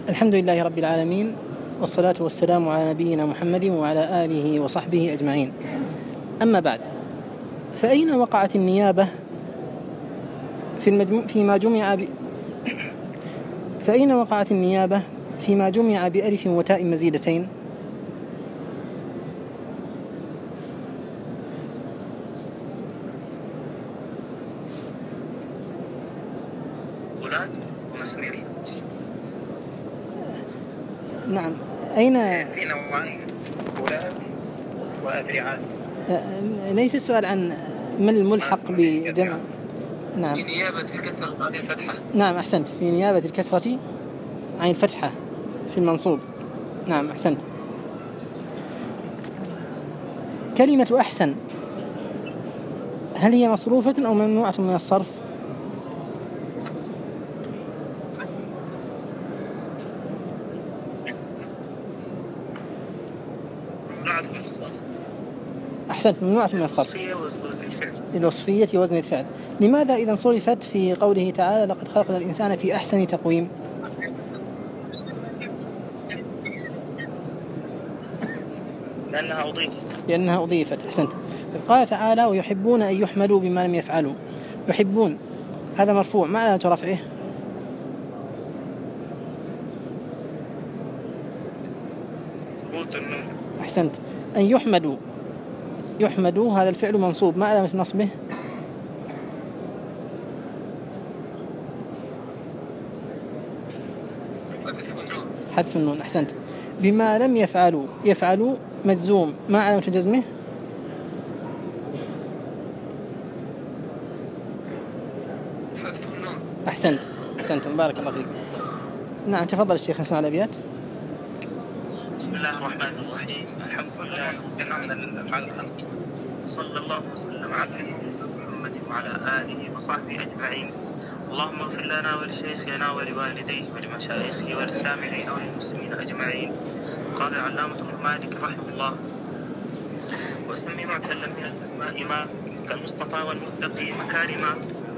الحمد لله رب العالمين، والصلاة والسلام على نبينا محمد وعلى آله وصحبه أجمعين. أما بعد، فأين وقعت النيابة فأين وقعت النيابة فيما جمع بألف وتاء مزيدتين؟ ولاد ومسميري. نعم. أين؟ في نوعين، ولاد وأذرعات. ليس السؤال عن ما الملحق بجمع. نعم. في نيابة الكسرة عن الفتحة. نعم، أحسنت. في نيابة الكسرة عن الفتحة في المنصوب. نعم، أحسنت. كلمة أحسن هل هي مصروفة أو ممنوعة من الصرف؟ أحسنت، ممنوعة من الصرف. للوصفية وزن الفعل. لماذا إذا صرفت في قوله تعالى لقد خلقنا الإنسان في أحسن تقويم؟ لأنها أضيفت. أحسنت. قال تعالى ويحبون أن يحمدوا بما لم يفعلوا. يحبون هذا مرفوع، ما علامة رفعه؟ أحسنت. أن يحمدوا هذا الفعل منصوب، ما علامة نصبه؟ حذف النون. أحسنت. بما لم يفعلوا مجزوم، ما علامة جزمه؟ حذف النون. أحسنت بارك الله فيك. نعم، تفضل الشيخ، نسمع الأبيات. بسم الله الرحمن الرحيم. الحمد لله جمعنا الأفعال الخمسة، صلى الله وسلم على محمد وعلى آله وصحبه أجمعين. اللهم اغفر لنا ولشيخنا ولوالديه ولمشايخه وللسامعين وللمسلمين أجمعين. قال العلامة ابن مالك رحمه الله: وسمي معتلا من الأسماء ما كالمصطفى والمتقي مكارما.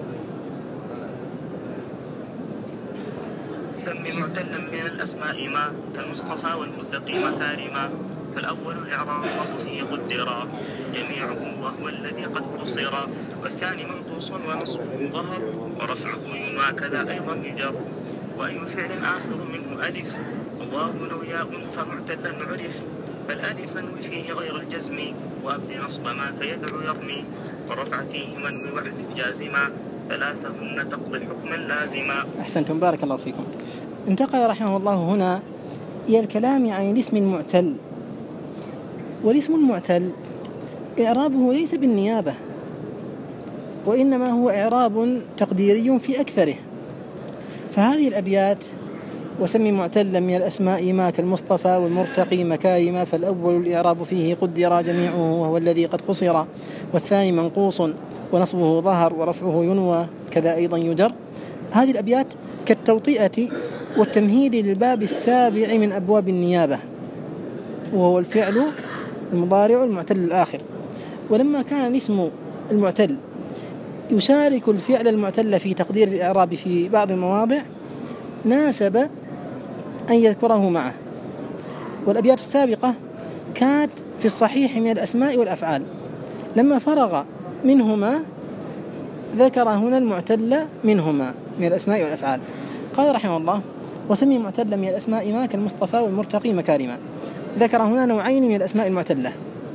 سمي معتلا من الأسماء ما كالمصطفى والمتقي مكارما. فالأول الإعراب فيه قدر جميعه وهو الذي قد قصر، والثاني منقوص ونصبه ظهر ورفعه ينوى كذا أيضا يجر. وأي فعل آخر منه ألف واو أو ياء فمعتلا عرف، فالألف انوي فيه غير الجزم وأبدي نصب ما كيدعو يرمي، ورفع فيه منوي وحد جازما ثلاثهن تقضي حكما لازما. أحسنتم بارك الله فيكم. انتقل رحمه الله هنا إلى الكلام عن الاسم المعتل. والاسم المعتل إعرابه ليس بالنيابة، وإنما هو إعراب تقديري في أكثره. فهذه الأبيات: وسمي معتلا من الأسماء ما كالمصطفى والمرتقي مكارما، فالأول الإعراب فيه قدر جميعه وهو الذي قد قصر، والثاني منقوص ونصبه ظهر ورفعه ينوى كذا أيضا يجر. هذه الأبيات كالتوطئة والتمهيد للباب السابع من أبواب النيابة، وهو الفعل المضارع المعتل الآخر. ولما كان الاسم المعتل يشارك الفعل المعتل في تقدير الإعراب في بعض المواضع، ناسب أن يذكره معه. والأبيات السابقة كانت في الصحيح من الأسماء والأفعال، لما فرغ منهما ذكر هنا المعتل منهما من الأسماء والأفعال. قال رحمه الله: وسمي معتلا من الأسماء ما كالمصطفى والمرتقي مكارما. ذكر هنا نوعين من الأسماء المعتلة،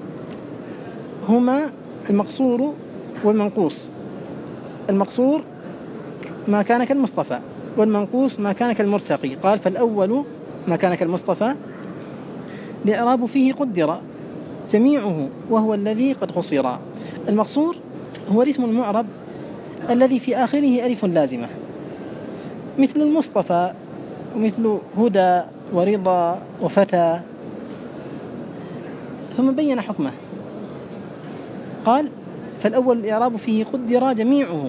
هما المقصور والمنقوص. المقصور ما كان كالمصطفى، والمنقوص ما كان كالمرتقي. قال: فالأول ما كان كالمصطفى الإعراب فيه قدر جميعه وهو الذي قد قصر. المقصور هو الاسم المعرب الذي في آخره ألف لازمة، مثل المصطفى ومثل هدى ورضا وفتى. ثم بين حكمه، قال: فالأول الإعراب فيه قدر جميعه.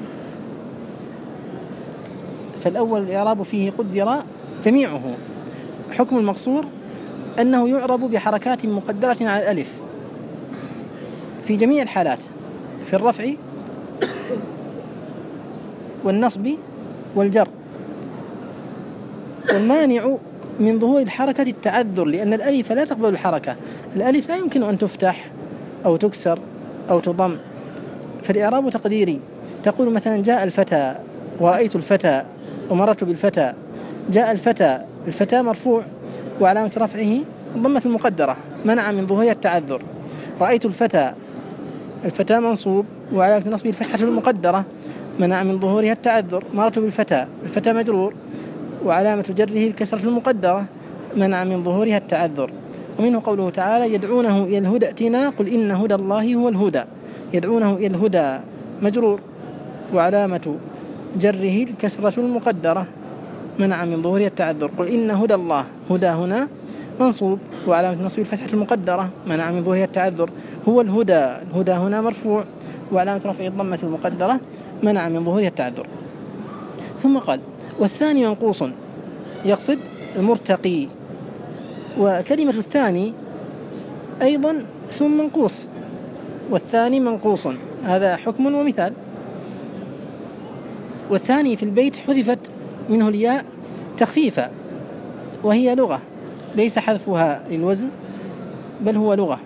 فالأول الإعراب فيه قدر جميعه. حكم المقصور أنه يعرب بحركات مقدرة على الألف في جميع الحالات، في الرفع والنصب والجر. والمانع من ظهور الحركة التعذر، لأن الألف لا تقبل الحركة، الألف لا يمكن أن تفتح أو تكسر أو تضم، فالإعراب تقديري. تقول مثلا جاء الفتى ورأيت الفتى ومررت بالفتى. جاء الفتى مرفوع وعلامة رفعه الضمة المقدرة منع من ظهورها التعذر. رأيت الفتى منصوب وعلامة نصبه الفتحة المقدرة منع من ظهورها التعذر. مررت الفتى مجرور وعلامة جره الكسرة المقدرة منع من ظهورها التعذر. ومنه قوله تعالى يدعونه إلى الهدى ائتنا قل إن هدى الله هو الهدى. يدعونه إلى الهدى مجرور وعلامة جره الكسرة المقدرة منع من ظهورها التعذر. قل إن هدى الله، هدى هنا منصوب وعلامة نصب الفتحة المقدرة منع من ظهورها التعذر. هو الهدى هنا مرفوع وعلامة رفعه الضمة المقدرة منع من ظهورها التعذر. ثم قال والثاني منقوص، يقصد المرتقي. وكلمة الثاني أيضا اسم منقوص، والثاني منقوص، هذا حكم ومثال. والثاني في البيت حذفت منه الياء تخفيفا، وهي لغة ليس حذفها للوزن بل هو لغة.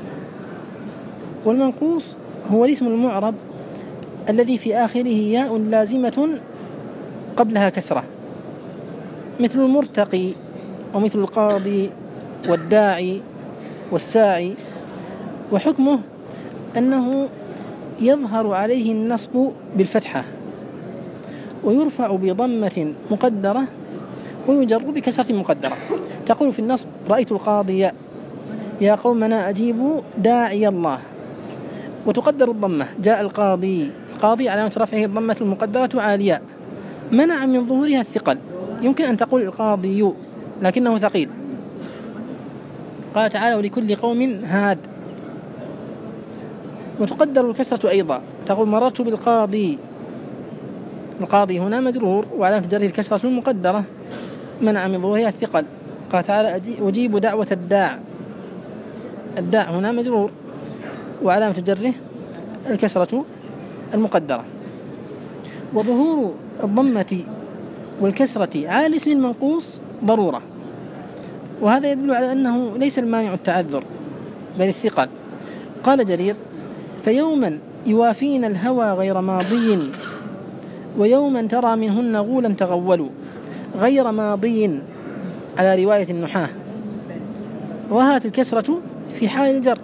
والمنقوص هو الاسم المعرب الذي في آخره ياء لازمة قبلها كسرة، مثل المرتقي ومثل القاضي والداعي والساعي. وحكمه أنه يظهر عليه النصب بالفتحة ويرفع بضمة مقدرة ويجر بكسرة مقدرة. تقول في النصب رأيت القاضي يا قومنا أجيبوا داعي الله، وتقدر الضمة جاء القاضي علامة رفعه الضمة المقدرة عالية منع من ظهورها الثقل. يمكن أن تقول القاضي لكنه ثقيل. قال تعالى ولكل قوم هاد. وتقدر الكسرة أيضا، تقول مررت بالقاضي، القاضي هنا مجرور وعلامة جره الكسرة المقدرة منع من ظهورها الثقل. قال تعالى أجيب دعوة الداع هنا مجرور وعلامة جره الكسرة المقدرة. وظهور الضمة والكسرة على الاسم المنقوص ضرورة، وهذا يدل على أنه ليس المانع التعذر بل الثقل. قال جرير فيوما يوافين الهوى غير ماضي ويوما ترى منهن غولا تغولوا. غير ماضي على رواية النحاة، ظهرت الكسرة في حال الجر.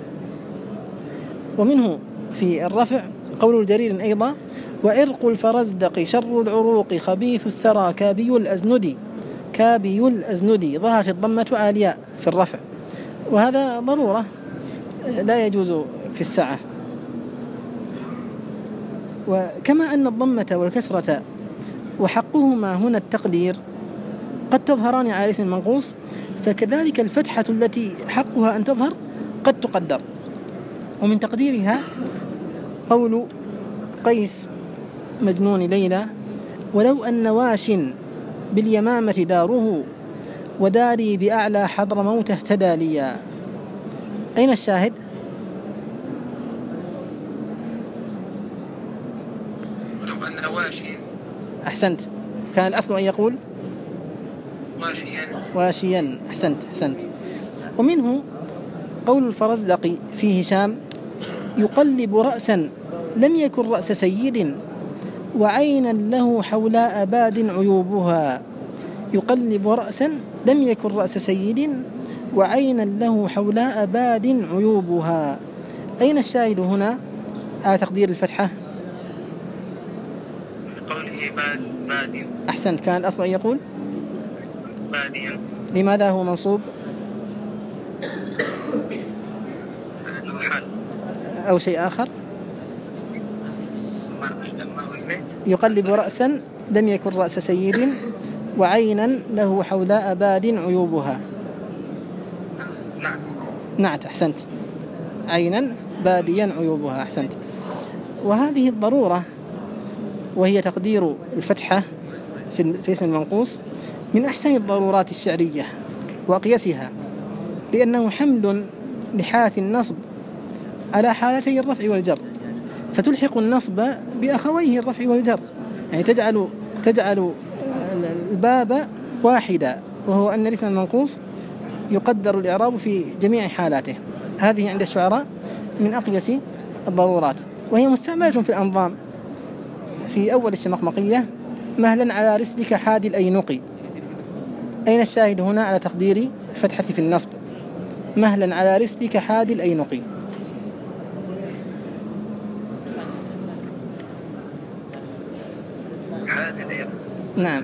ومنه في الرفع قول الجرير أيضا وعرق الفرزدق شر العروق خبيث الثرى كابي الأزندي. ظهرت الضمة عالية في الرفع، وهذا ضرورة لا يجوز في السعة. وكما أن الضمة والكسرة وحقهما هنا التقدير قد تظهران على اسم المنقوص، فكذلك الفتحة التي حقها أن تظهر قد تقدر. ومن تقديرها قول قيس مجنون ليلى ولو أن واش باليمامة داره وداري بأعلى حضر موت اهتدى ليا. أين الشاهد؟ ولو أن واشي. أحسنت، كان الأصل أن يقول واشيا. أحسنت. ومنه قول الفرزدق في هشام يقلب رأسا لم يكن رأس سيد وعينا له حولاء باد عيوبها. يقلب رأسا لم يكن رأس سيد وعينا له حولاء باد عيوبها. أين الشاهد هنا على تقدير الفتحة؟ قوله باد. أحسنت، كان الأصل أن يقول باديا. لماذا هو منصوب أو شيء آخر؟ يقلب رأسا لم يكن رأس سيد وعينا له حولاء باد عيوبها. نعت. أحسنت، عينا باديا عيوبها. أحسنت. وهذه الضرورة وهي تقدير الفتحة في اسم المنقوص من أحسن الضرورات الشعرية وأقيسها، لأنه حمل لحالة النصب على حالتي الرفع والجر، فتلحق النصب بأخويه الرفع والجر، يعني تجعل الباب واحدة، وهو أن الاسم المنقوص يقدر الإعراب في جميع حالاته. هذه عند الشعراء من أقيس الضرورات، وهي مستعملة في الأنظام في أول الشمقمقية: مهلا على رسلك حادي الأينقي. أين الشاهد هنا على تقدير الفتحة في النصب؟ مهلا على رسلك حادي الأينقي. نعم.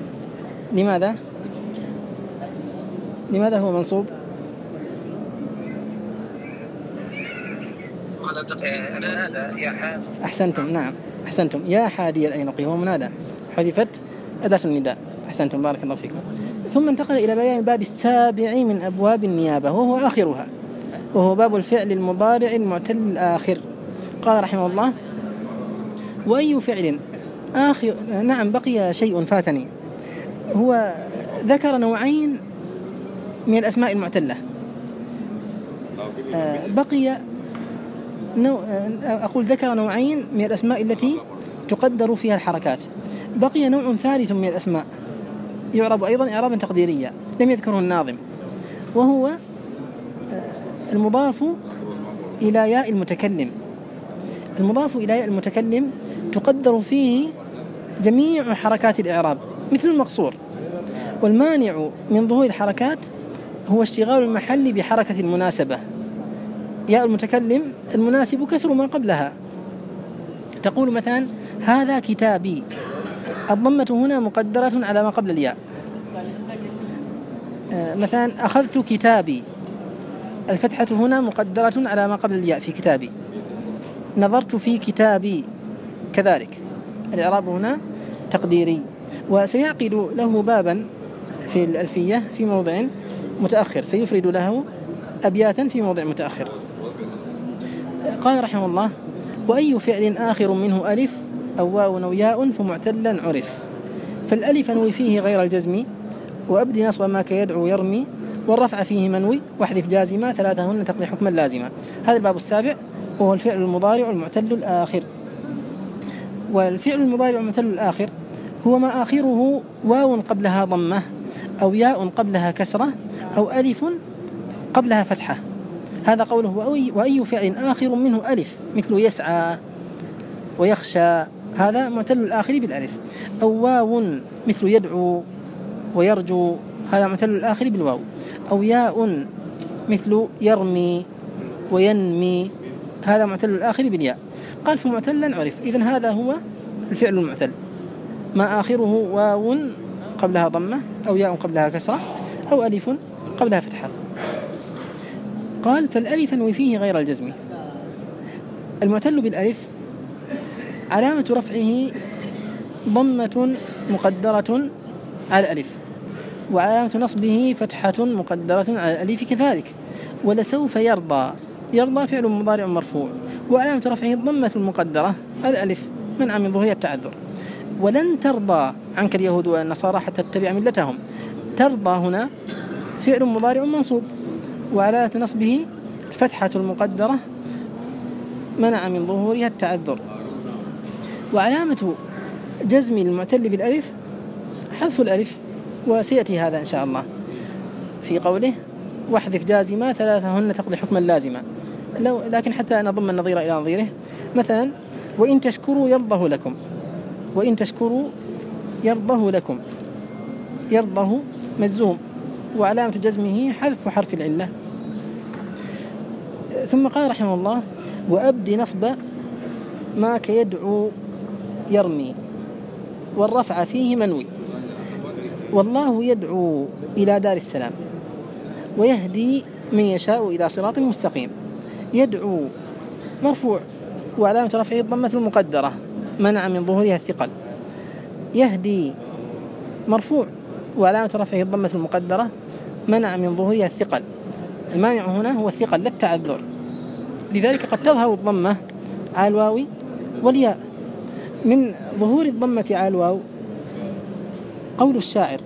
لماذا هو منصوب؟ أحسنتم. نعم أحسنتم. يا حادي الأينقي هو منادى، حذفت أداة النداء. أحسنتم بارك الله فيكم. ثم انتقل إلى بيان الباب السابع من أبواب النيابة، وهو آخرها، وهو باب الفعل المضارع المعتل الآخر. قال رحمه الله: وأي فعل آخر. نعم بقي شيء فاتني، هو ذكر نوعين من الأسماء المعتلة. بقي أقول ذكر نوعين من الأسماء التي تقدر فيها الحركات. بقي نوع ثالث من الأسماء يعرب أيضا إعرابا تقديريا لم يذكره الناظم، وهو المضاف إلى ياء المتكلم. المضاف إلى ياء المتكلم تقدر فيه جميع حركات الإعراب مثل المقصور. والمانع من ظهور الحركات هو اشتغال المحل بحركة المناسبة. ياء المتكلم المناسب كسر ما قبلها. تقول مثلا: هذا كتابي، الضمة هنا مقدرة على ما قبل الياء. مثلا: أخذت كتابي، الفتحة هنا مقدرة على ما قبل الياء في كتابي. نظرت في كتابي، كذلك الإعراب هنا تقديري. وسيعقد له بابا في الألفية في موضع متأخر، سيفرد له أبياتا في موضع متأخر. قال رحمه الله: وأي فعل آخر منه ألف أو واو أو ياء فمعتلا عرف، فالألف نوي فيه غير الجزم، وأبدي نصب ما كيدعو يرمي، والرفع فيه منوي، واحذف جازما، ثلاثهن تقضي حكما لازما. هذا الباب السابع، وهو الفعل المضارع المعتل الآخر. والفعل المضارع المعتل الآخر هو ما آخره واو قبلها ضمة، أو ياء قبلها كسرة، أو ألف قبلها فتحة. هذا قوله: وأي فعل آخر منه ألف، مثل يسعى ويخشى، هذا معتل الآخر بالألف. أو واو مثل يدعو ويرجو، هذا معتل الآخر بالواو. أو ياء مثل يرمي وينمي، هذا معتل الآخر بالياء. قال: فمعتلا عرف. إذن هذا هو الفعل المعتل، ما آخره واو قبلها ضمة، أو ياء قبلها كسرة، أو ألف قبلها فتحة. قال: فالألف نوي فيه غير الجزم. المعتل بالألف علامة رفعه ضمة مقدرة على الألف، وعلامة نصبه فتحة مقدرة على الألف كذلك. ولسوف يرضى، يرضى فعل مضارع مرفوع، وعلامة رفعه الضمة المقدرة على الألف منع من ظهورها التعذر. ولن ترضى عنك اليهود والنصارى حتى تتبع ملتهم، ترضى هنا فعل مضارع منصوب، وعلامة نصبه الفتحة المقدرة منع من ظهورها التعذر. وعلامة جزم المعتل بالألف حذف الألف، وسيأتي هذا إن شاء الله في قوله: واحذف جازما، ثلاثهن تقضي حكما لازما. لكن حتى نضم النظير إلى نظيره، مثلا: وإن تشكروا يرضه لكم، وإن تشكروا يرضه لكم، يرضه مجزوم، وعلامة جزمه حذف حرف العلة. ثم قال رحمه الله: وأبدي نصب ما كيدعو يرمي، والرفع فيه منوي. والله يدعو إلى دار السلام، ويهدي من يشاء إلى صراط مستقيم. يدعو مرفوع، وعلامة رفعه الضمة المقدرة منع من ظهورها الثقل. يهدي مرفوع، وعلامة رفعه الضمة المقدرة منع من ظهورها الثقل. المانع هنا هو الثقل لا التعذر، لذلك قد تظهر الضمة على الواو والياء. من ظهور الضمة على الواو قول الشاعر: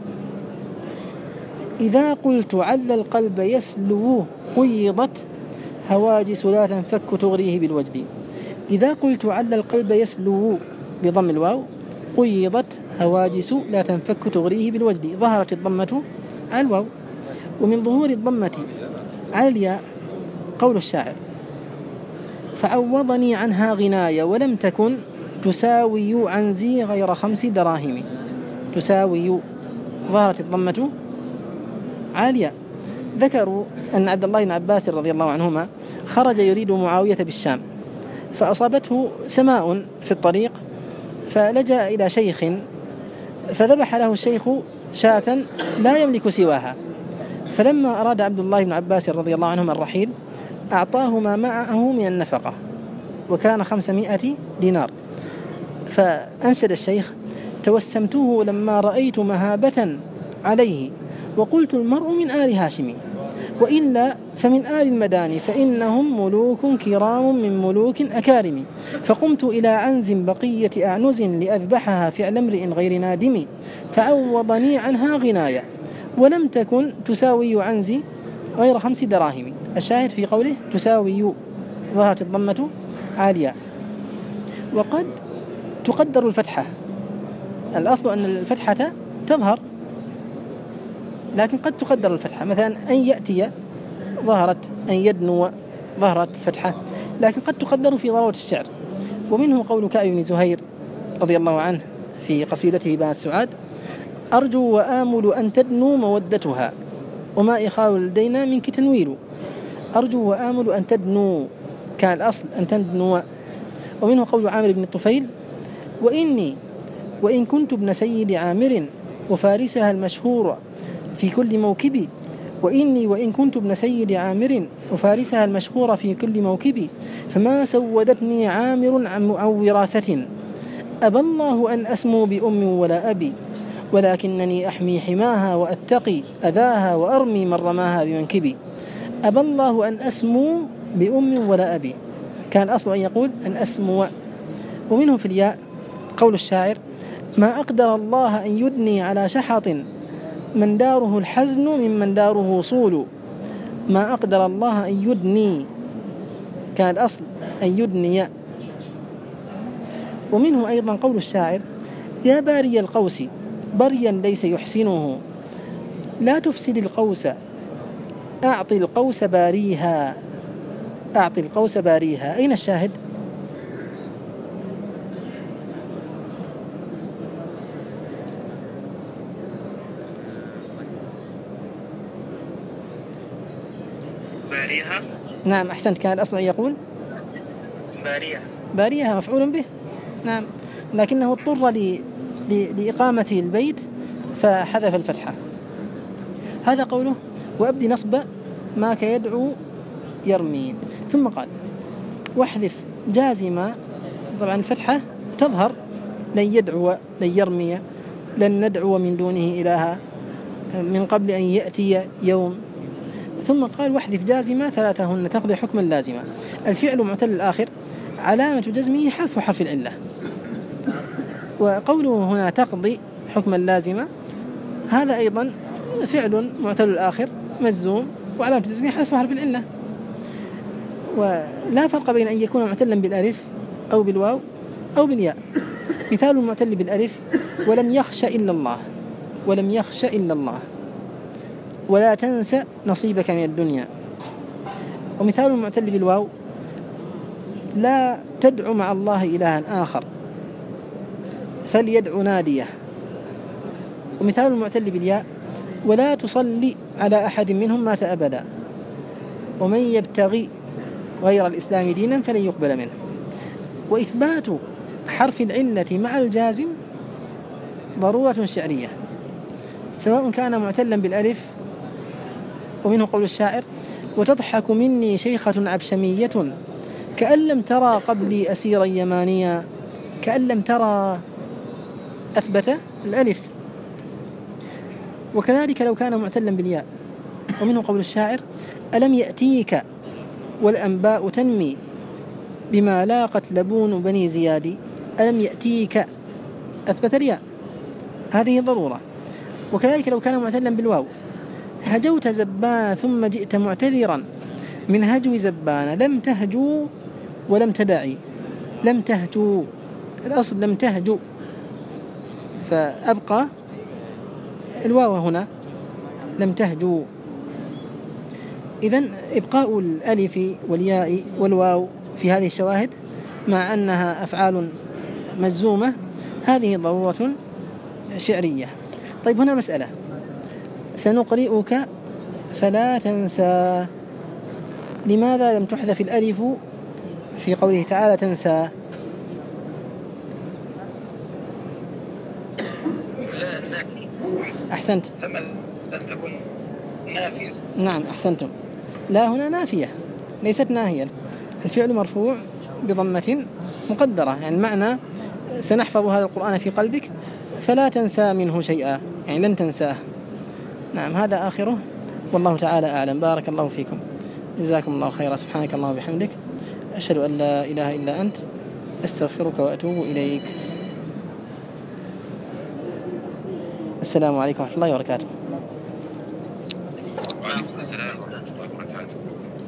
إذا قلت عل القلب يسلوه قيضت هواجس لا تنفك تغريه بالوجد. إذا قلت عل القلب يسلو بضم الواو قيضت هواجس لا تنفك تغريه بالوجد. ظهرت الضمة على الواو. ومن ظهور الضمة على الياء قول الشاعر: فعوضني عنها غناية ولم تكن تساوي عنزي غير 5 دراهم. تساوي، ظهرت الضمة على الياء. ذكروا أن عبد الله بن عباس رضي الله عنهما خرج يريد معاوية بالشام، فأصابته سماء في الطريق، فلجأ إلى شيخ فذبح له الشيخ شاة لا يملك سواها. فلما أراد عبد الله بن عباس رضي الله عنهما الرحيل أعطاه ما معه من النفقة، وكان 500 دينار. فأنشد الشيخ: توسمته لما رأيت مهابة عليه، وقلت المرء من آل هاشم، وإلا فمن آل المداني، فإنهم ملوك كرام من ملوك أكارم. فقمت إلى عنز بقية أعنز لأذبحها فعل امرئ غير نادم، فعوضني عنها غناية ولم تكن تساوي عنزي غير 5 دراهم. الشاهد في قوله تساوي، ظهرت الضمة عالية. وقد تقدر الفتحة، الأصل أن الفتحة تظهر، لكن قد تقدر الفتحة. مثلا أن يأتي ظهرت، أن يدنو ظهرت فتحة، لكن قد تقدر في ضرورة الشعر. ومنه قول كعب بن زهير رضي الله عنه في قصيدته بنات سعاد: أرجو وآمل أن تدنو مودتها، وما إخاء لدينا منك تنويل. أرجو وآمل أن تدنو، كان الأصل أن تدنو. ومنه قول عامر بن الطفيل: وإن كنت ابن سيد عامر وفارسها المشهور في كل موكب، وإن كنت ابن سيد عامر وفارسها المشهور في كل موكب، فما سودتني عامر عن معوراثة، أبى الله أن أسمو بأم ولا أبي، ولكنني أحمي حماها وأتقي أذاها وأرمي من رماها بمنكبي. أبى الله أن أسمو بأم ولا أبي، كان أصل أن يقول أن أسمو. ومنه في الياء قول الشاعر: ما أقدر الله أن يدني على شحط، من داره الحزن ممن داره صول. ما أقدر الله أن يدني، كان الأصل أن يدني. ومنه أيضا قول الشاعر: يا باري القوس بريا ليس يحسنه، لا تفسد القوس أعطي القوس باريها. أعطي القوس باريها. أين الشاهد؟ باريها. نعم أحسنت، كان الأصل أن يقول باريها مفعول به. نعم، لكنه اضطر لإقامة البيت فحذف الفتحة. هذا قوله: وأبدي نصب ما كيدعو يرمي. ثم قال: واحذف جازما. طبعا الفتحة تظهر: لن يدعو، لن يرمي، لن ندعو من دونه إلها، من قبل أن يأتي يوم. ثم قال: واحذف جازما 3 تقضي حكما لازما. الفعل معتل الآخر علامة جزمه حذف حرف العلة. وقوله هنا تقضي حكما لازما، هذا أيضا فعل معتل الآخر مجزوم وعلامة جزمه حذف حرف العلة. ولا فرق بين أن يكون معتلا بالألف أو بالواو أو بالياء. مثال المعتل بالألف: ولم يخش إلا الله، ولم يخش إلا الله، ولا تنسى نصيبك من الدنيا. ومثال المعتل بالواو: لا تدع مع الله إلها آخر، فليدع ناديه. ومثال المعتل بالياء: ولا تصلي على أحد منهم مات أبدا، ومن يبتغي غير الإسلام دينا فلن يقبل منه. وإثبات حرف العلة مع الجازم ضرورة شعرية، سواء كان معتلا بالألف. ومنه قول الشاعر: وتضحك مني شيخة عبشمية، كأن لم ترى قبلي أسيرا يمانيا. كأن لم ترى أثبت الألف. وكذلك لو كان معتلا بالياء. ومنه قول الشاعر: ألم يأتيك والأنباء تنمي، بما لاقت لبون بني زياد. ألم يأتيك أثبت الياء، هذه ضرورة. وكذلك لو كان معتلا بالواو: هجوت زبان ثم جئت معتذرا، من هجو زبان لم تهجو ولم تدعي. لم تهجو، الأصل لم تهجو، فأبقى الواو هنا لم تهجو. إذن إبقاء الألف والياء والواو في هذه الشواهد مع أنها أفعال مجزومة هذه ضرورة شعرية. طيب هنا مسألة: سنقرئك فلا تنسى، لماذا لم تحذف الألف في قوله تعالى تنسى؟ أحسنت. تكون نافية. نعم أحسنتم. لا هنا نافية ليست ناهية. الفعل مرفوع بضمة مقدرة، يعني المعنى سنحفظ هذا القرآن في قلبك فلا تنسى منه شيئا، يعني لن تنساه. نعم هذا آخره، والله تعالى أعلم. بارك الله فيكم، جزاكم الله خيرا. سبحانك اللهم وبحمدك، أشهد أن لا إله إلا أنت، أستغفرك وأتوب إليك. السلام عليكم ورحمة الله وبركاته. وعليكم السلام ورحمة الله وبركاته.